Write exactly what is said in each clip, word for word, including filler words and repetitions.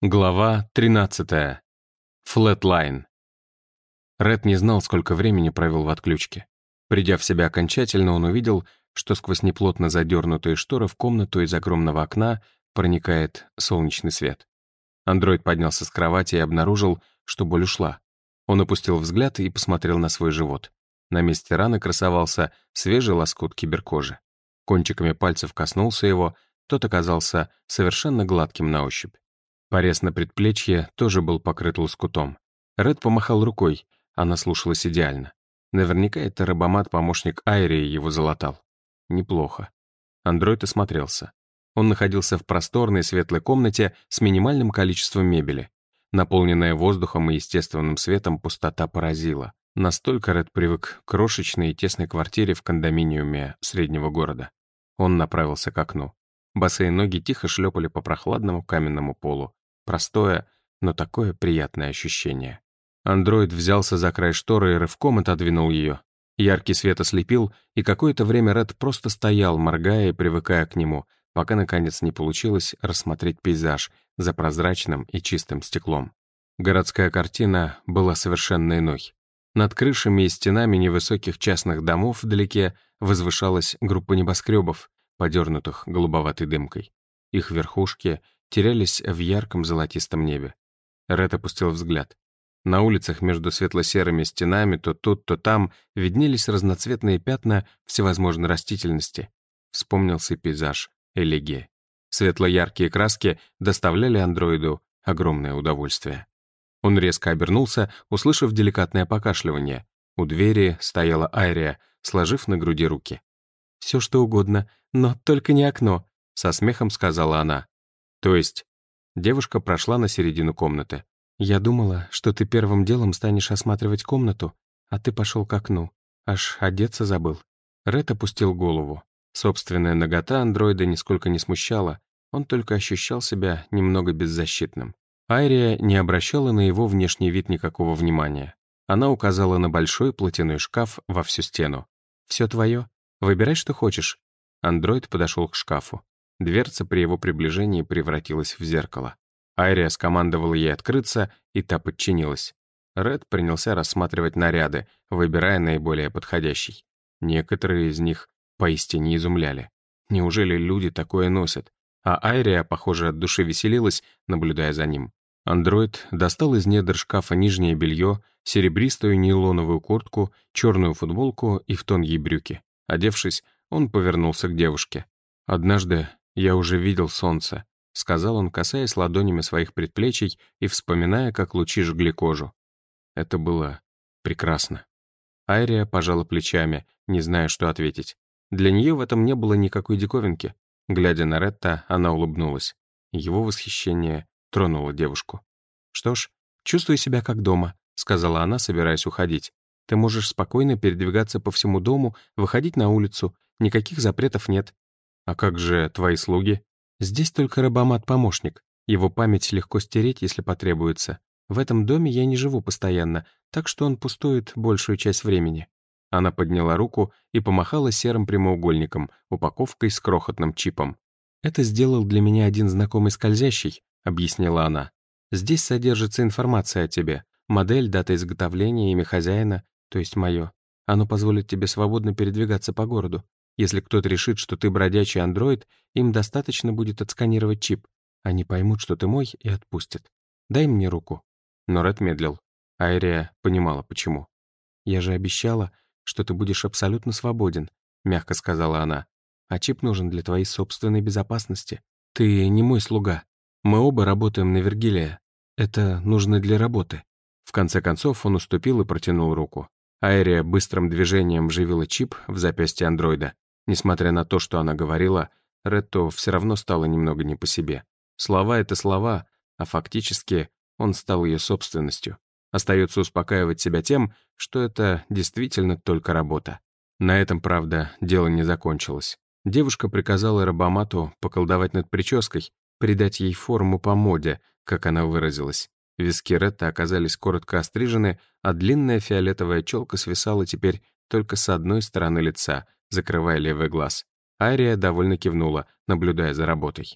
Глава тринадцатая. Флэтлайн. Ред не знал, сколько времени провел в отключке. Придя в себя окончательно, он увидел, что сквозь неплотно задернутые шторы в комнату из огромного окна проникает солнечный свет. Андроид поднялся с кровати и обнаружил, что боль ушла. Он опустил взгляд и посмотрел на свой живот. На месте раны красовался свежий лоскут киберкожи. Кончиками пальцев коснулся его, тот оказался совершенно гладким на ощупь. Порез на предплечье тоже был покрыт лоскутом. Ред помахал рукой, она слушалась идеально. Наверняка это робомат-помощник Айрии его залатал. Неплохо. Андроид осмотрелся. Он находился в просторной светлой комнате с минимальным количеством мебели. Наполненная воздухом и естественным светом, пустота поразила. Настолько Ред привык к крошечной и тесной квартире в кондоминиуме среднего города. Он направился к окну. Босые ноги тихо шлепали по прохладному каменному полу. Простое, но такое приятное ощущение. Андроид взялся за край шторы и рывком отодвинул ее. Яркий свет ослепил, и какое-то время Ред просто стоял, моргая и привыкая к нему, пока, наконец, не получилось рассмотреть пейзаж за прозрачным и чистым стеклом. Городская картина была совершенно иной. Над крышами и стенами невысоких частных домов вдалеке возвышалась группа небоскребов, подернутых голубоватой дымкой. Их верхушки терялись в ярком золотистом небе. Ред опустил взгляд. На улицах между светло-серыми стенами то тут, то там виднелись разноцветные пятна всевозможной растительности. Вспомнился пейзаж Элегии. Светло-яркие краски доставляли андроиду огромное удовольствие. Он резко обернулся, услышав деликатное покашливание. У двери стояла Айрия, сложив на груди руки. «Все что угодно, но только не окно», — со смехом сказала она. «То есть?» Девушка прошла на середину комнаты. «Я думала, что ты первым делом станешь осматривать комнату, а ты пошел к окну. Аж одеться забыл». Ред опустил голову. Собственная нагота андроида нисколько не смущала, он только ощущал себя немного беззащитным. Айрия не обращала на его внешний вид никакого внимания. Она указала на большой платяной шкаф во всю стену. «Все твое. Выбирай, что хочешь». Андроид подошел к шкафу. Дверца при его приближении превратилась в зеркало. Айрия скомандовала ей открыться, и та подчинилась. Ред принялся рассматривать наряды, выбирая наиболее подходящий. Некоторые из них поистине изумляли. Неужели люди такое носят? А Айрия, похоже, от души веселилась, наблюдая за ним. Андроид достал из недр шкафа нижнее белье, серебристую нейлоновую куртку, черную футболку и в тон ей брюки. Одевшись, он повернулся к девушке. «Однажды я уже видел солнце», — сказал он, касаясь ладонями своих предплечий и вспоминая, как лучи жгли кожу. Это было прекрасно. Айрия пожала плечами, не зная, что ответить. Для нее в этом не было никакой диковинки. Глядя на Ретта, она улыбнулась. Его восхищение тронуло девушку. «Что ж, чувствуй себя как дома», — сказала она, собираясь уходить. «Ты можешь спокойно передвигаться по всему дому, выходить на улицу. Никаких запретов нет». «А как же твои слуги?» «Здесь только робомат-помощник. Его память легко стереть, если потребуется. В этом доме я не живу постоянно, так что он пустует большую часть времени». Она подняла руку и помахала серым прямоугольником, упаковкой с крохотным чипом. «Это сделал для меня один знакомый скользящий», — объяснила она. «Здесь содержится информация о тебе. Модель, дата изготовления, имя хозяина, то есть мое. Оно позволит тебе свободно передвигаться по городу. Если кто-то решит, что ты бродячий андроид, им достаточно будет отсканировать чип. Они поймут, что ты мой, и отпустят. Дай мне руку». Но Ред медлил. Айрия понимала, почему. «Я же обещала, что ты будешь абсолютно свободен», — мягко сказала она. «А чип нужен для твоей собственной безопасности. Ты не мой слуга. Мы оба работаем на Вергилия. Это нужно для работы». В конце концов он уступил и протянул руку. Айрия быстрым движением вживила чип в запястье андроида. Несмотря на то, что она говорила, Ретту все равно стало немного не по себе. Слова — это слова, а фактически он стал ее собственностью. Остается успокаивать себя тем, что это действительно только работа. На этом, правда, дело не закончилось. Девушка приказала робомату поколдовать над прической, придать ей форму по моде, как она выразилась. Виски Ретта оказались коротко острижены, а длинная фиолетовая челка свисала теперь только с одной стороны лица, закрывая левый глаз. Айрия довольно кивнула, наблюдая за работой.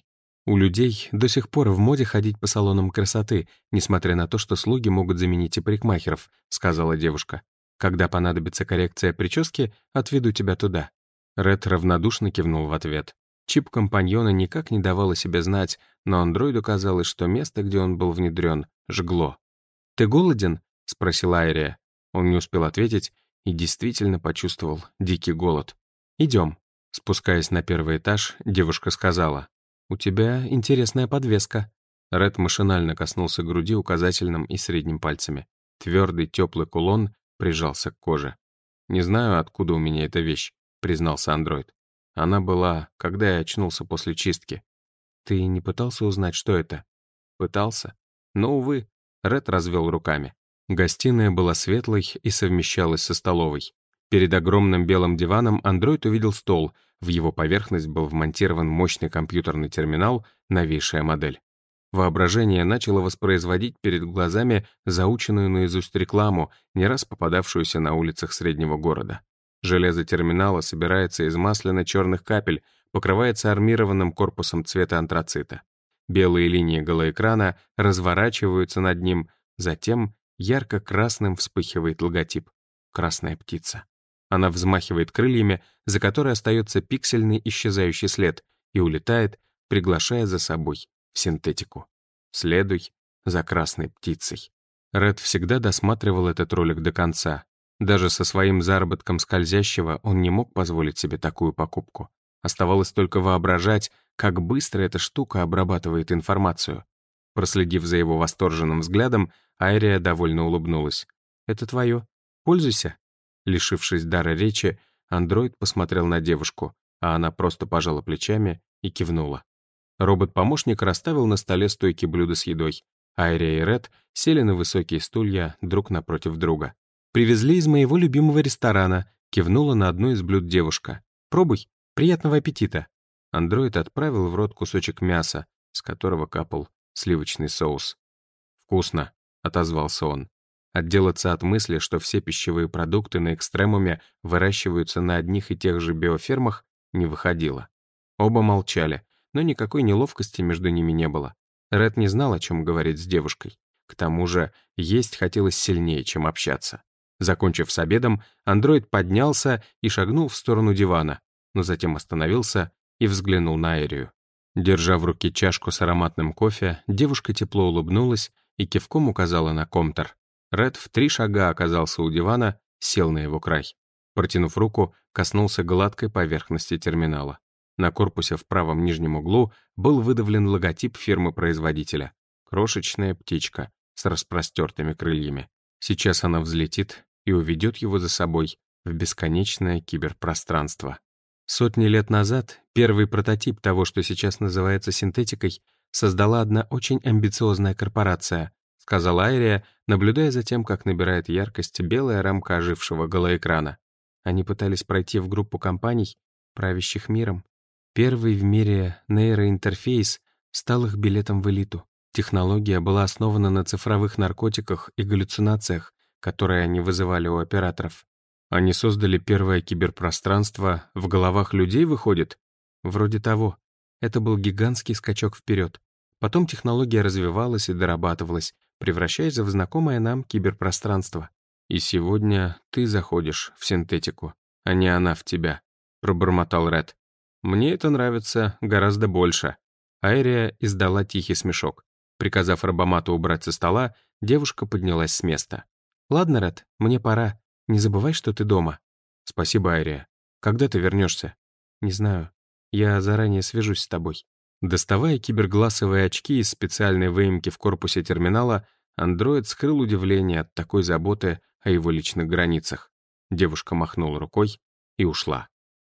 У людей до сих пор в моде ходить по салонам красоты, несмотря на то, что слуги могут заменить и парикмахеров», — сказала девушка. «Когда понадобится коррекция прически, отведу тебя туда». Ред равнодушно кивнул в ответ. Чип компаньона никак не давал о себе знать, но андроиду казалось, что место, где он был внедрен, жгло. «Ты голоден?» — спросила Айрия. Он не успел ответить и действительно почувствовал дикий голод. «Идем». Спускаясь на первый этаж, девушка сказала: «У тебя интересная подвеска». Ред машинально коснулся груди указательным и средним пальцами. Твердый, теплый кулон прижался к коже. «Не знаю, откуда у меня эта вещь», — признался андроид. «Она была, когда я очнулся после чистки». «Ты не пытался узнать, что это?» «Пытался. Но, увы», — Ред развел руками. Гостиная была светлой и совмещалась со столовой. Перед огромным белым диваном андроид увидел стол, в его поверхность был вмонтирован мощный компьютерный терминал, новейшая модель. Воображение начало воспроизводить перед глазами заученную наизусть рекламу, не раз попадавшуюся на улицах среднего города. Железо терминала собирается из масляно-черных капель, покрывается армированным корпусом цвета антрацита. Белые линии голоэкрана разворачиваются над ним, затем ярко-красным вспыхивает логотип «Красная птица». Она взмахивает крыльями, за которой остается пиксельный исчезающий след, и улетает, приглашая за собой в синтетику. «Следуй за красной птицей». Ред всегда досматривал этот ролик до конца. Даже со своим заработком скользящего он не мог позволить себе такую покупку. Оставалось только воображать, как быстро эта штука обрабатывает информацию. Проследив за его восторженным взглядом, Айрия довольно улыбнулась. «Это твое. Пользуйся». Лишившись дара речи, андроид посмотрел на девушку, а она просто пожала плечами и кивнула. Робот-помощник расставил на столе стойки блюда с едой. Айрия и Ред сели на высокие стулья друг напротив друга. «Привезли из моего любимого ресторана», — кивнула на одно из блюд девушка. «Пробуй. Приятного аппетита». Андроид отправил в рот кусочек мяса, с которого капал сливочный соус. «Вкусно», — отозвался он. Отделаться от мысли, что все пищевые продукты на экстремуме выращиваются на одних и тех же биофермах, не выходило. Оба молчали, но никакой неловкости между ними не было. Ред не знал, о чем говорить с девушкой. К тому же есть хотелось сильнее, чем общаться. Закончив с обедом, андроид поднялся и шагнул в сторону дивана, но затем остановился и взглянул на Айрию. Держа в руке чашку с ароматным кофе, девушка тепло улыбнулась и кивком указала на комтер. Ред в три шага оказался у дивана, сел на его край. Протянув руку, коснулся гладкой поверхности терминала. На корпусе в правом нижнем углу был выдавлен логотип фирмы-производителя. Крошечная птичка с распростертыми крыльями. Сейчас она взлетит и уведет его за собой в бесконечное киберпространство. Сотни лет назад первый прототип того, что сейчас называется синтетикой, создала одна очень амбициозная корпорация, сказала Айрия, наблюдая за тем, как набирает яркость белая рамка ожившего голоэкрана. Они пытались пройти в группу компаний, правящих миром. Первый в мире нейроинтерфейс стал их билетом в элиту. Технология была основана на цифровых наркотиках и галлюцинациях, которые они вызывали у операторов. Они создали первое киберпространство в головах людей, выходит? Вроде того. Это был гигантский скачок вперед. Потом технология развивалась и дорабатывалась, превращаясь в знакомое нам киберпространство. И сегодня ты заходишь в синтетику, а не она в тебя, пробормотал Ред. Мне это нравится гораздо больше. Айрия издала тихий смешок. Приказав Робомату убрать со стола, девушка поднялась с места. «Ладно, Ред, мне пора. Не забывай, что ты дома». «Спасибо, Айрия. Когда ты вернешься?» «Не знаю. Я заранее свяжусь с тобой». Доставая киберглассовые очки из специальной выемки в корпусе терминала, андроид скрыл удивление от такой заботы о его личных границах. Девушка махнула рукой и ушла.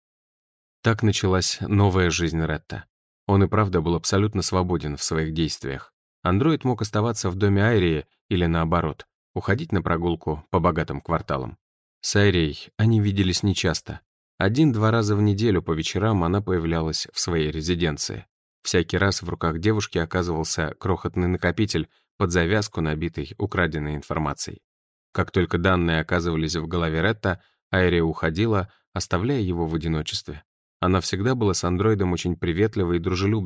Так началась новая жизнь Ретта. Он и правда был абсолютно свободен в своих действиях. Андроид мог оставаться в доме Айрии или наоборот, уходить на прогулку по богатым кварталам. С Айрией они виделись нечасто. Один-два раза в неделю по вечерам она появлялась в своей резиденции. Всякий раз в руках девушки оказывался крохотный накопитель под завязку, набитый украденной информацией. Как только данные оказывались в голове Ретта, Айрия уходила, оставляя его в одиночестве. Она всегда была с андроидом очень приветлива и дружелюбна,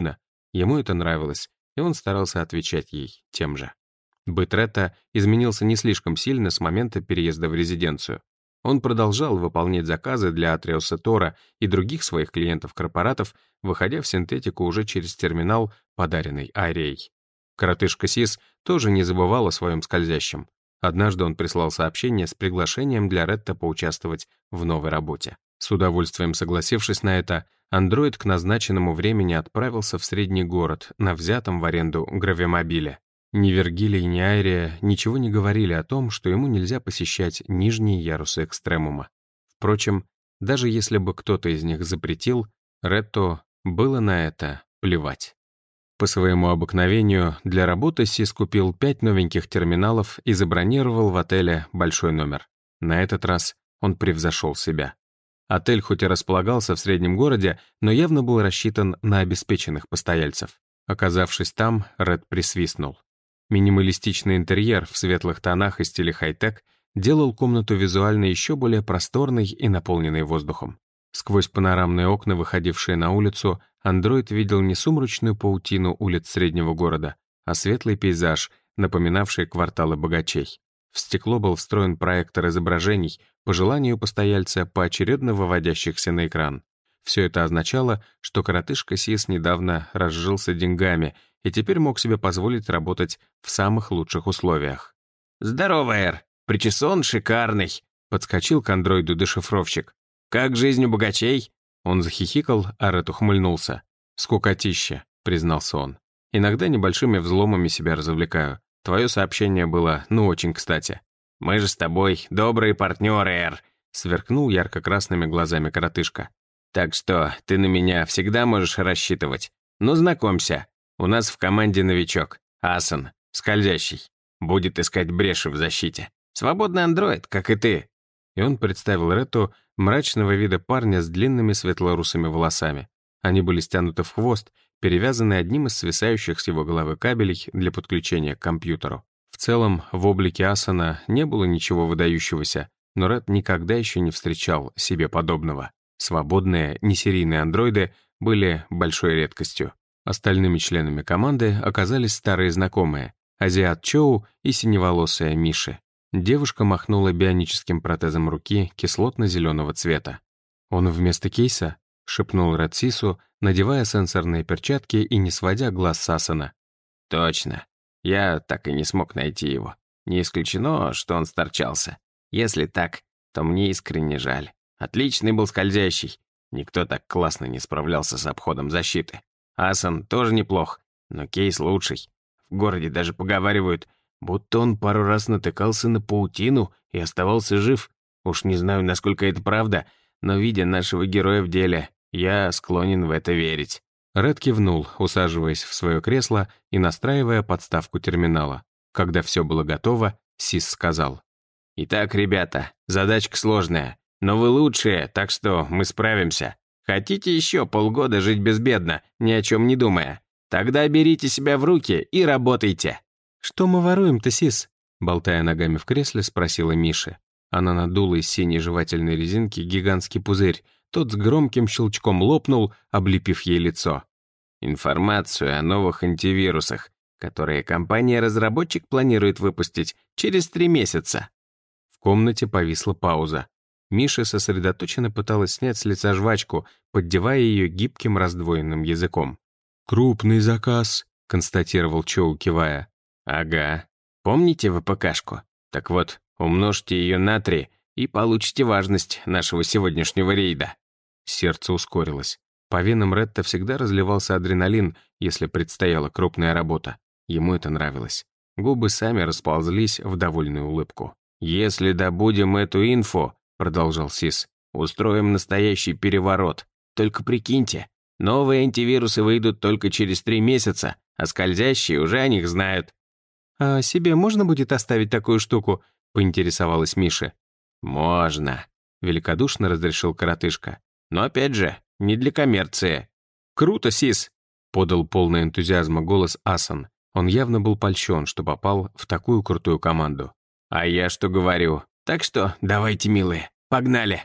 Ему это нравилось, и он старался отвечать ей тем же. Быт Ретта изменился не слишком сильно с момента переезда в резиденцию. Он продолжал выполнять заказы для Атриуса Тора и других своих клиентов-корпоратов, выходя в синтетику уже через терминал, подаренный Арией. Коротышка Сис тоже не забывал о своем скользящем. Однажды он прислал сообщение с приглашением для Ретта поучаствовать в новой работе. С удовольствием согласившись на это, андроид к назначенному времени отправился в средний город на взятом в аренду гравимобиле. Ни Вергилий, ни Айрия ничего не говорили о том, что ему нельзя посещать нижние ярусы экстремума. Впрочем, даже если бы кто-то из них запретил, Ретту было на это плевать. По своему обыкновению, для работы Сис купил пять новеньких терминалов и забронировал в отеле большой номер. На этот раз он превзошел себя. Отель хоть и располагался в среднем городе, но явно был рассчитан на обеспеченных постояльцев. Оказавшись там, Ред присвистнул. Минималистичный интерьер в светлых тонах и стиле хай-тек делал комнату визуально еще более просторной и наполненной воздухом. Сквозь панорамные окна, выходившие на улицу, андроид видел не сумрачную паутину улиц среднего города, а светлый пейзаж, напоминавший кварталы богачей. В стекло был встроен проектор изображений, по желанию постояльца, поочередно выводящихся на экран. Все это означало, что коротышка Сис недавно разжился деньгами и теперь мог себе позволить работать в самых лучших условиях. «Здорово, Эр! Причесон шикарный!» — подскочил к андроиду дешифровщик. «Как жизнь у богачей?» Он захихикал, а Ред ухмыльнулся. «Скукотища», — признался он. «Иногда небольшими взломами себя развлекаю. Твое сообщение было, ну, очень кстати». «Мы же с тобой добрые партнеры, Эр!» — сверкнул ярко-красными глазами коротышка. «Так что ты на меня всегда можешь рассчитывать. Ну, знакомься. У нас в команде новичок, Асан, скользящий. Будет искать бреши в защите. Свободный андроид, как и ты». И он представил Ретту мрачного вида парня с длинными светлорусыми волосами. Они были стянуты в хвост, перевязаны одним из свисающих с его головы кабелей для подключения к компьютеру. В целом, в облике Асана не было ничего выдающегося, но Ред никогда еще не встречал себе подобного. Свободные, несерийные андроиды были большой редкостью. Остальными членами команды оказались старые знакомые — азиат Чоу и синеволосая Миши. Девушка махнула бионическим протезом руки кислотно-зеленого цвета. «Он вместо кейса?» — шепнул Ред Сису, надевая сенсорные перчатки и не сводя глаз с Асана. «Точно. Я так и не смог найти его. Не исключено, что он сторчался. Если так, то мне искренне жаль. Отличный был скользящий. Никто так классно не справлялся с обходом защиты. Асан тоже неплох, но кейс лучший. В городе даже поговаривают, будто он пару раз натыкался на паутину и оставался жив. Уж не знаю, насколько это правда, но, видя нашего героя в деле, я склонен в это верить». Ред кивнул, усаживаясь в свое кресло и настраивая подставку терминала. Когда все было готово, Сис сказал: «Итак, ребята, задачка сложная, но вы лучшие, так что мы справимся. Хотите еще полгода жить безбедно, ни о чем не думая? Тогда берите себя в руки и работайте». «Что мы воруем-то, Сис?» Болтая ногами в кресле, спросила Миша. Она надула из синей жевательной резинки гигантский пузырь. Тот с громким щелчком лопнул, облепив ей лицо. «Информацию о новых антивирусах, которые компания-разработчик планирует выпустить через три месяца». В комнате повисла пауза. Миша сосредоточенно пыталась снять с лица жвачку, поддевая ее гибким раздвоенным языком. «Крупный заказ», — констатировал Чоу, кивая. «Ага. Помните ВПКшку? Так вот, умножьте ее на три и получите важность нашего сегодняшнего рейда». Сердце ускорилось. По венам Ретта всегда разливался адреналин, если предстояла крупная работа. Ему это нравилось. Губы сами расползлись в довольную улыбку. «Если добудем эту инфу, — продолжал Сис, — устроим настоящий переворот. Только прикиньте, новые антивирусы выйдут только через три месяца, а скользящие уже о них знают». «А себе можно будет оставить такую штуку?» — поинтересовалась Миша. «Можно», — великодушно разрешил коротышка. «Но опять же, не для коммерции». «Круто, Сис!» — подал полный энтузиазма голос Асан. Он явно был польщен, что попал в такую крутую команду. «А я что говорю? Так что давайте, милые, погнали!»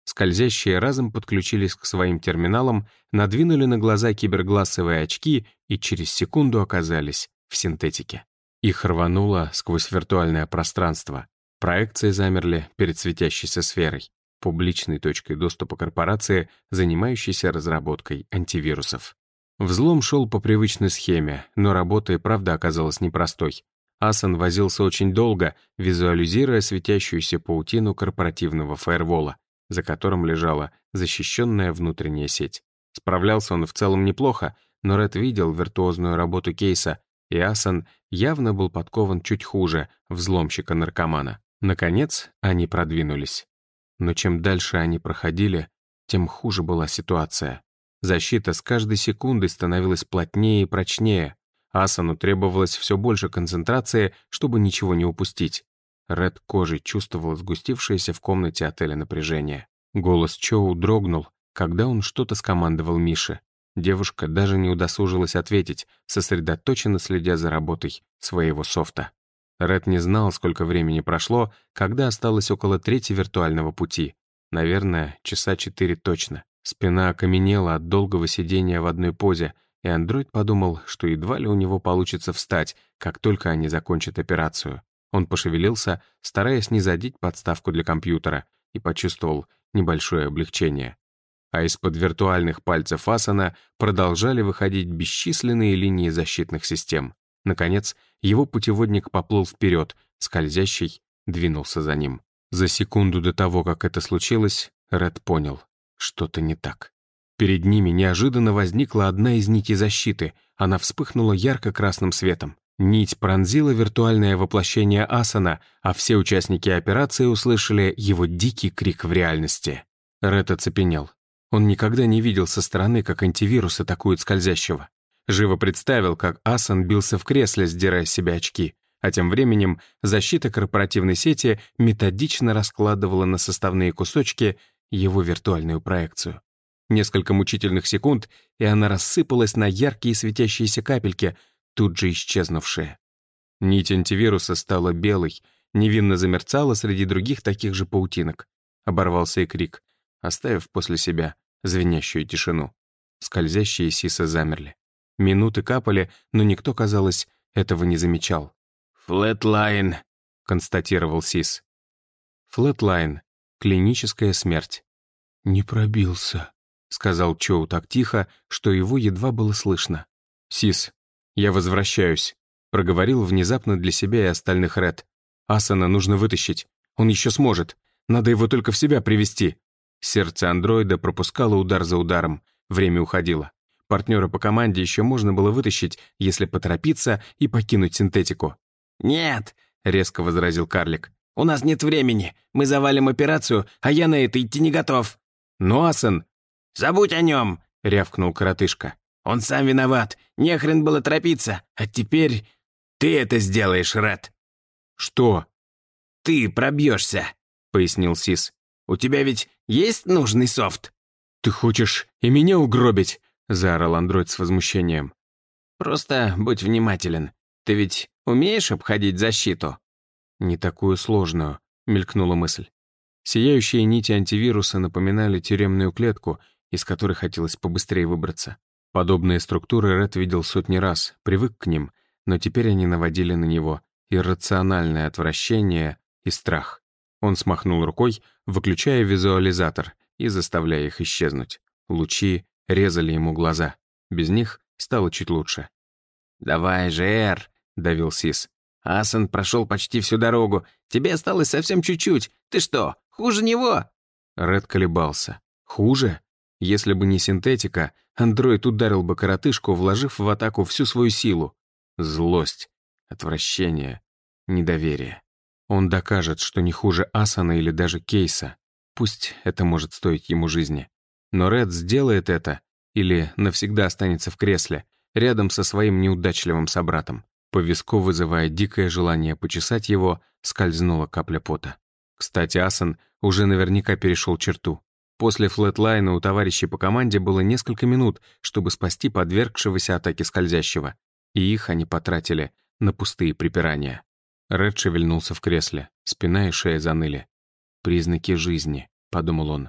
Скользящие разом подключились к своим терминалам, надвинули на глаза киберглассовые очки и через секунду оказались в синтетике. Их рвануло сквозь виртуальное пространство. Проекции замерли перед светящейся сферой, публичной точкой доступа корпорации, занимающейся разработкой антивирусов. Взлом шел по привычной схеме, но работа и правда оказалась непростой. Асан возился очень долго, визуализируя светящуюся паутину корпоративного фаервола, за которым лежала защищенная внутренняя сеть. Справлялся он в целом неплохо, но Ред видел виртуозную работу Кейса, и Асан явно был подкован чуть хуже взломщика-наркомана. Наконец, они продвинулись. Но чем дальше они проходили, тем хуже была ситуация. Защита с каждой секундой становилась плотнее и прочнее. Асану требовалось все больше концентрации, чтобы ничего не упустить. Ред кожей чувствовал сгустившееся в комнате отеля напряжение. Голос Чоу дрогнул, когда он что-то скомандовал Мише. Девушка даже не удосужилась ответить, сосредоточенно следя за работой своего софта. Ред не знал, сколько времени прошло, когда осталось около трети виртуального пути. Наверное, часа четыре точно. Спина окаменела от долгого сидения в одной позе, и андроид подумал, что едва ли у него получится встать, как только они закончат операцию. Он пошевелился, стараясь не задеть подставку для компьютера, и почувствовал небольшое облегчение. А из-под виртуальных пальцев Асана продолжали выходить бесчисленные линии защитных систем. Наконец, его путеводник поплыл вперед, скользящий двинулся за ним. За секунду до того, как это случилось, Ред понял, что-то не так. Перед ними неожиданно возникла одна из нитей защиты, она вспыхнула ярко-красным светом. Нить пронзила виртуальное воплощение Асана, а все участники операции услышали его дикий крик в реальности. Ред оцепенел. Он никогда не видел со стороны, как антивирус атакует скользящего. Живо представил, как Асан бился в кресле, сдирая с себя очки, а тем временем защита корпоративной сети методично раскладывала на составные кусочки его виртуальную проекцию. Несколько мучительных секунд, и она рассыпалась на яркие светящиеся капельки, тут же исчезнувшие. Нить антивируса стала белой, невинно замерцала среди других таких же паутинок. Оборвался и крик, оставив после себя звенящую тишину. Скользящие сисы замерли. Минуты капали, но никто, казалось, этого не замечал. «Флэтлайн», — констатировал Сис. Флэтлайн. Клиническая смерть. «Не пробился», — сказал Чоу так тихо, что его едва было слышно. «Сис, я возвращаюсь», — проговорил внезапно для себя и остальных Ред. «Асана нужно вытащить. Он еще сможет. Надо его только в себя привести». Сердце андроида пропускало удар за ударом. Время уходило. Партнера по команде еще можно было вытащить, если поторопиться и покинуть синтетику. «Нет», — резко возразил карлик. «у нас нет времени. Мы завалим операцию, а я на это идти не готов». «Но Асан...» «Забудь о нем», — рявкнул коротышка. «Он сам виноват. Не хрен было торопиться. А теперь ты это сделаешь, Ред». «Что?» «Ты пробьешься», — пояснил Сис. «У тебя ведь есть нужный софт?» «Ты хочешь и меня угробить?» — заорал андроид с возмущением. «Просто будь внимателен. Ты ведь умеешь обходить защиту?» «Не такую сложную», — мелькнула мысль. Сияющие нити антивируса напоминали тюремную клетку, из которой хотелось побыстрее выбраться. Подобные структуры Ред видел сотни раз, привык к ним, но теперь они наводили на него иррациональное отвращение и страх. Он смахнул рукой, выключая визуализатор и заставляя их исчезнуть. Лучи резали ему глаза. Без них стало чуть лучше. «Давай же, Эр», — давил Сис. «Асан прошел почти всю дорогу. Тебе осталось совсем чуть-чуть. Ты что, хуже него?» Ред колебался. «Хуже? Если бы не синтетика, андроид ударил бы коротышку, вложив в атаку всю свою силу. Злость, отвращение, недоверие. Он докажет, что не хуже Асана или даже Кейса. Пусть это может стоить ему жизни. Но Ред сделает это или навсегда останется в кресле, рядом со своим неудачливым собратом. По виску, вызывая дикое желание почесать его, скользнула капля пота. Кстати, Асан уже наверняка перешел черту. После флэтлайна у товарищей по команде было несколько минут, чтобы спасти подвергшегося атаке скользящего, и их они потратили на пустые припирания. Ред шевельнулся в кресле, спина и шея заныли. «Признаки жизни», — подумал он.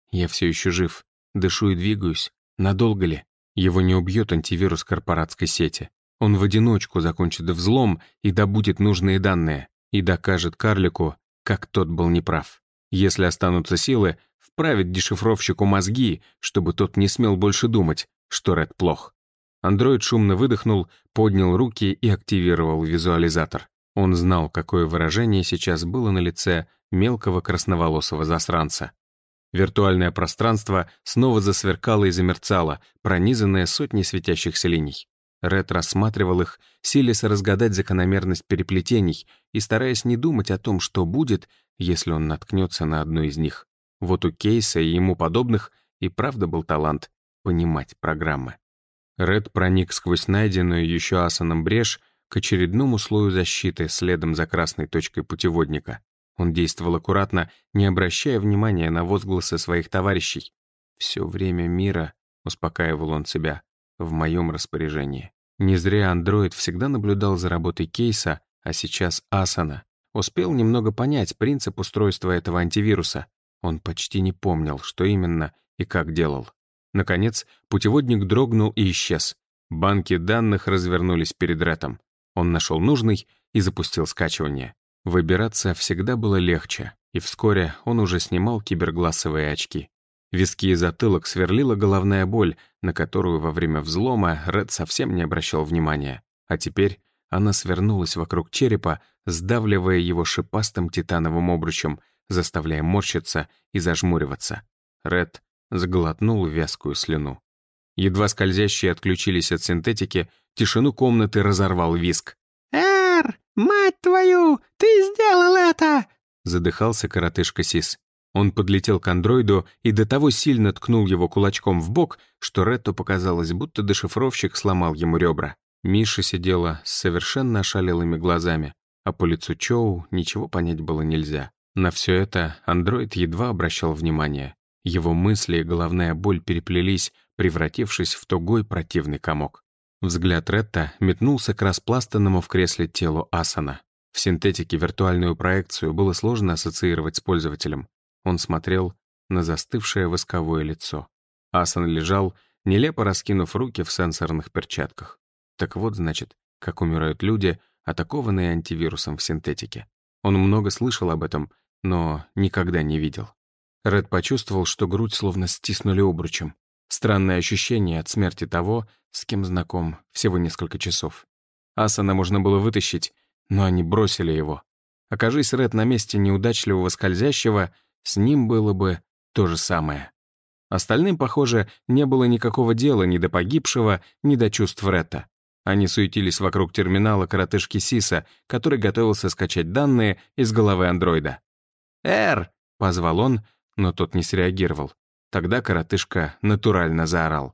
Я все еще жив, дышу и двигаюсь. Надолго ли? Его не убьет антивирус корпоратской сети. Он в одиночку закончит взлом и добудет нужные данные, и докажет карлику, как тот был неправ. Если останутся силы, вправит дешифровщику мозги, чтобы тот не смел больше думать, что Ред плох. Андроид шумно выдохнул, поднял руки и активировал визуализатор. Он знал, какое выражение сейчас было на лице мелкого красноволосого засранца. Виртуальное пространство снова засверкало и замерцало, пронизанное сотней светящихся линий. Ред рассматривал их, силясь разгадать закономерность переплетений и стараясь не думать о том, что будет, если он наткнется на одну из них. Вот у Кейса и ему подобных и правда был талант понимать программы. Ред проник сквозь найденную еще Асаном брешь к очередному слою защиты следом за красной точкой путеводника. Он действовал аккуратно, не обращая внимания на возгласы своих товарищей. «Все время мира», — успокаивал он себя, — «в моем распоряжении». Не зря андроид всегда наблюдал за работой Кейса, а сейчас Асана. Успел немного понять принцип устройства этого антивируса. Он почти не помнил, что именно и как делал. Наконец, путеводник дрогнул и исчез. Банки данных развернулись перед Ретом. Он нашел нужный и запустил скачивание. Выбираться всегда было легче, и вскоре он уже снимал киберглассовые очки. Виски и затылок сверлила головная боль, на которую во время взлома Ред совсем не обращал внимания. А теперь она свернулась вокруг черепа, сдавливая его шипастым титановым обручем, заставляя морщиться и зажмуриваться. Ред сглотнул вязкую слюну. Едва скользящие отключились от синтетики, тишину комнаты разорвал визг. «Эр, мать твою, ты сделал это!» Задыхался коротышка Сис. Он подлетел к андроиду и до того сильно ткнул его кулачком в бок, что Ретту показалось, будто дешифровщик сломал ему ребра. Миша сидела с совершенно ошалелыми глазами, а по лицу Чоу ничего понять было нельзя. На все это андроид едва обращал внимание. Его мысли и головная боль переплелись, превратившись в тугой противный комок. Взгляд Ретта метнулся к распластанному в кресле телу Асана. В синтетике виртуальную проекцию было сложно ассоциировать с пользователем. Он смотрел на застывшее восковое лицо. Асан лежал, нелепо раскинув руки в сенсорных перчатках. Так вот, значит, как умирают люди, атакованные антивирусом в синтетике. Он много слышал об этом, но никогда не видел. Ред почувствовал, что грудь словно стиснули обручем. Странное ощущение от смерти того, с кем знаком всего несколько часов. Асана можно было вытащить, но они бросили его. Окажись Ред на месте неудачливого скользящего, с ним было бы то же самое. Остальным, похоже, не было никакого дела ни до погибшего, ни до чувств Ретта. Они суетились вокруг терминала коротышки Сиса, который готовился скачать данные из головы андроида. «Эр!» — позвал он, но тот не среагировал. Тогда коротышка натурально заорал.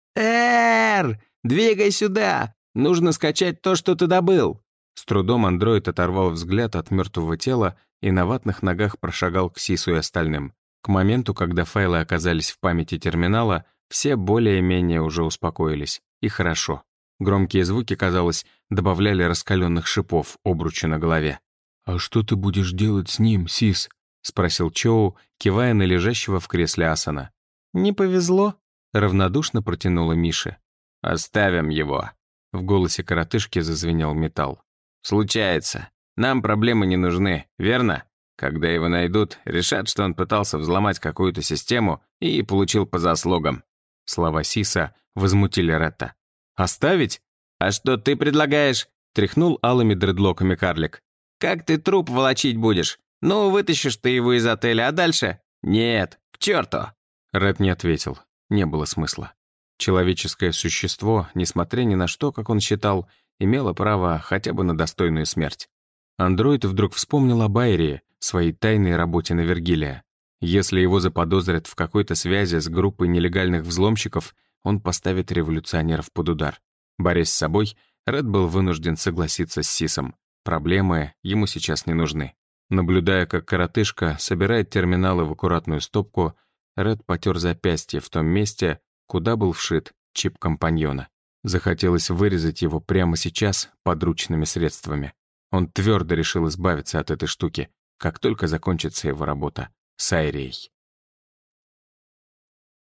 «Эр, двигай сюда! Нужно скачать то, что ты добыл!» С трудом андроид оторвал взгляд от мертвого тела и на ватных ногах прошагал к Сису и остальным. К моменту, когда файлы оказались в памяти терминала, все более-менее уже успокоились. И хорошо. Громкие звуки, казалось, добавляли раскаленных шипов обручу на голове. «А что ты будешь делать с ним, Сис?» — спросил Чоу, кивая на лежащего в кресле Асана. «Не повезло?» — равнодушно протянула Миша. «Оставим его». В голосе коротышки зазвенел металл. «Случается. Нам проблемы не нужны, верно? Когда его найдут, решат, что он пытался взломать какую-то систему и получил по заслугам». Слова Сиса возмутили Ретта. «Оставить? А что ты предлагаешь?» — тряхнул алыми дредлоками карлик. «Как ты труп волочить будешь? Ну, вытащишь ты его из отеля, а дальше? Нет, к черту!» Ред не ответил. Не было смысла. Человеческое существо, несмотря ни на что, как он считал, имело право хотя бы на достойную смерть. Андроид вдруг вспомнил об Айрии, своей тайной работе на Вергилия. Если его заподозрят в какой-то связи с группой нелегальных взломщиков, он поставит революционеров под удар. Борясь с собой, Ред был вынужден согласиться с Сисом. Проблемы ему сейчас не нужны. Наблюдая, как коротышка собирает терминалы в аккуратную стопку, Ред потер запястье в том месте, куда был вшит чип компаньона. Захотелось вырезать его прямо сейчас подручными средствами. Он твердо решил избавиться от этой штуки, как только закончится его работа с Айрией.